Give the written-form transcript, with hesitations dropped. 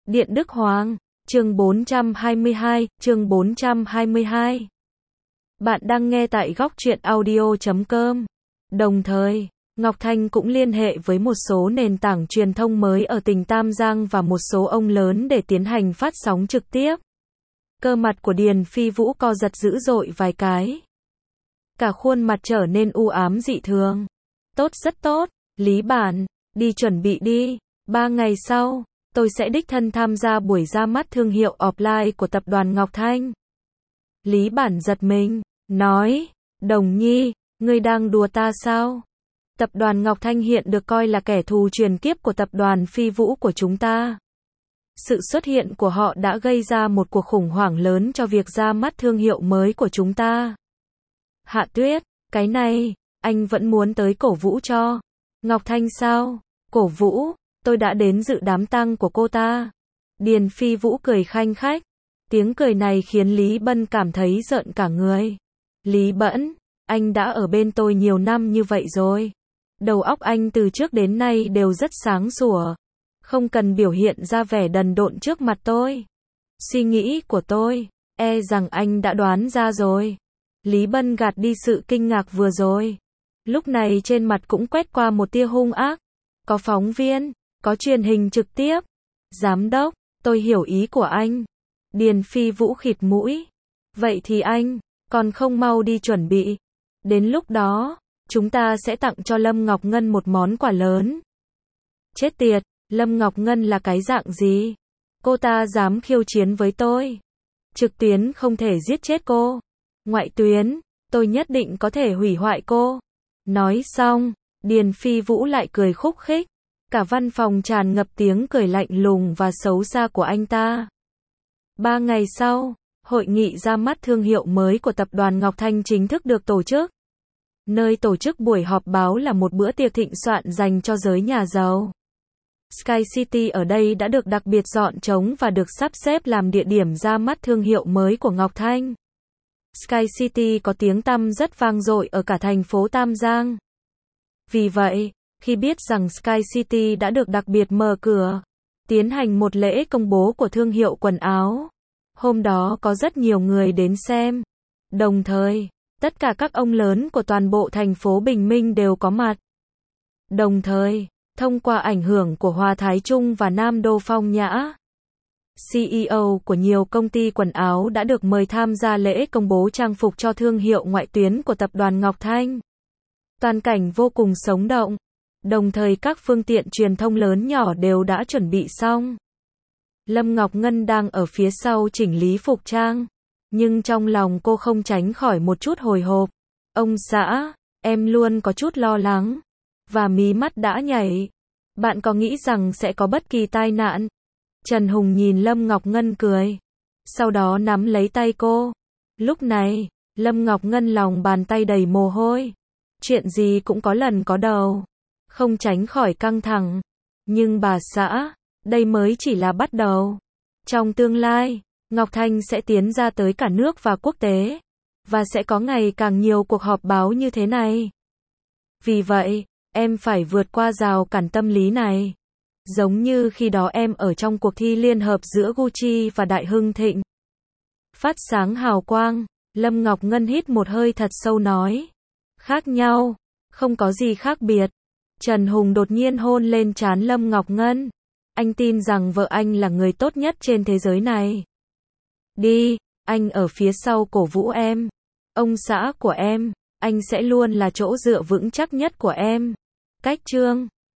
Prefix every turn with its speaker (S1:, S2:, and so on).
S1: Điện Đức Hoàng, chương 422, chương 422. Bạn đang nghe tại góc truyện audio.com. Đồng thời, Ngọc Thanh cũng liên hệ với một số nền tảng truyền thông mới ở tỉnh Tam Giang và một số ông lớn để tiến hành phát sóng trực tiếp. Cơ mặt của Điền Phi Vũ co giật dữ dội vài cái. Cả khuôn mặt trở nên u ám dị thường. Tốt, rất tốt, Lý Bản, đi chuẩn bị đi, 3 ngày sau, tôi sẽ đích thân tham gia buổi ra mắt thương hiệu offline của tập đoàn Ngọc Thanh. Lý Bản giật mình, nói, Đồng Nhi, ngươi đang đùa ta sao? Tập đoàn Ngọc Thanh hiện được coi là kẻ thù truyền kiếp của tập đoàn Phi Vũ của chúng ta. Sự xuất hiện của họ đã gây ra một cuộc khủng hoảng lớn cho việc ra mắt thương hiệu mới của chúng ta. Hạ Tuyết, cái này, anh vẫn muốn tới cổ vũ cho Ngọc Thanh sao? Cổ vũ, tôi đã đến dự đám tang của cô ta. Điền Phi Vũ cười khanh khách. Tiếng cười này khiến Lý Bân cảm thấy rợn cả người. Lý Bẫn, anh đã ở bên tôi nhiều năm như vậy rồi. Đầu óc anh từ trước đến nay đều rất sáng sủa. Không cần biểu hiện ra vẻ đần độn trước mặt tôi. Suy nghĩ của tôi, e rằng anh đã đoán ra rồi. Lý Bân gạt đi sự kinh ngạc vừa rồi. Lúc này trên mặt cũng quét qua một tia hung ác. Có phóng viên, có truyền hình trực tiếp. Giám đốc, tôi hiểu ý của anh. Điền Phi Vũ khịt mũi. Vậy thì anh, còn không mau đi chuẩn bị. Đến lúc đó, chúng ta sẽ tặng cho Lâm Ngọc Ngân một món quà lớn. Chết tiệt, Lâm Ngọc Ngân là cái dạng gì? Cô ta dám khiêu chiến với tôi. Trực tuyến không thể giết chết cô. Ngoại tuyến, tôi nhất định có thể hủy hoại cô. Nói xong, Điền Phi Vũ lại cười khúc khích. Cả văn phòng tràn ngập tiếng cười lạnh lùng và xấu xa của anh ta. 3 ngày sau, hội nghị ra mắt thương hiệu mới của tập đoàn Ngọc Thanh chính thức được tổ chức. Nơi tổ chức buổi họp báo là một bữa tiệc thịnh soạn dành cho giới nhà giàu. Sky City ở đây đã được đặc biệt dọn trống và được sắp xếp làm địa điểm ra mắt thương hiệu mới của Ngọc Thanh. Sky City có tiếng tăm rất vang dội ở cả thành phố Tam Giang. Vì vậy, khi biết rằng Sky City đã được đặc biệt mở cửa, tiến hành một lễ công bố của thương hiệu quần áo. Hôm đó có rất nhiều người đến xem. Đồng thời, tất cả các ông lớn của toàn bộ thành phố Bình Minh đều có mặt. Đồng thời, thông qua ảnh hưởng của Hoa Thái Trung và Nam Đô Phong Nhã, CEO của nhiều công ty quần áo đã được mời tham gia lễ công bố trang phục cho thương hiệu ngoại tuyến của tập đoàn Ngọc Thanh. Toàn cảnh vô cùng sống động. Đồng thời các phương tiện truyền thông lớn nhỏ đều đã chuẩn bị xong. Lâm Ngọc Ngân đang ở phía sau chỉnh lý phục trang. Nhưng trong lòng cô không tránh khỏi một chút hồi hộp. Ông xã, em luôn có chút lo lắng. Và mí mắt đã nhảy. Bạn có nghĩ rằng sẽ có bất kỳ tai nạn? Trần Hùng nhìn Lâm Ngọc Ngân cười. Sau đó nắm lấy tay cô. Lúc này, Lâm Ngọc Ngân lòng bàn tay đầy mồ hôi. Chuyện gì cũng có lần có đầu. Không tránh khỏi căng thẳng. Nhưng bà xã, đây mới chỉ là bắt đầu. Trong tương lai, Ngọc Thanh sẽ tiến ra tới cả nước và quốc tế. Và sẽ có ngày càng nhiều cuộc họp báo như thế này. Vì vậy, em phải vượt qua rào cản tâm lý này. Giống như khi đó em ở trong cuộc thi liên hợp giữa Gucci và Đại Hưng Thịnh. Phát sáng hào quang, Lâm Ngọc Ngân hít một hơi thật sâu nói. Khác nhau, không có gì khác biệt. Trần Hùng đột nhiên hôn lên trán Lâm Ngọc Ngân. Anh tin rằng vợ anh là người tốt nhất trên thế giới này. Đi, anh ở phía sau cổ vũ em. Ông xã của em, anh sẽ luôn là chỗ dựa vững chắc nhất của em. Cách chương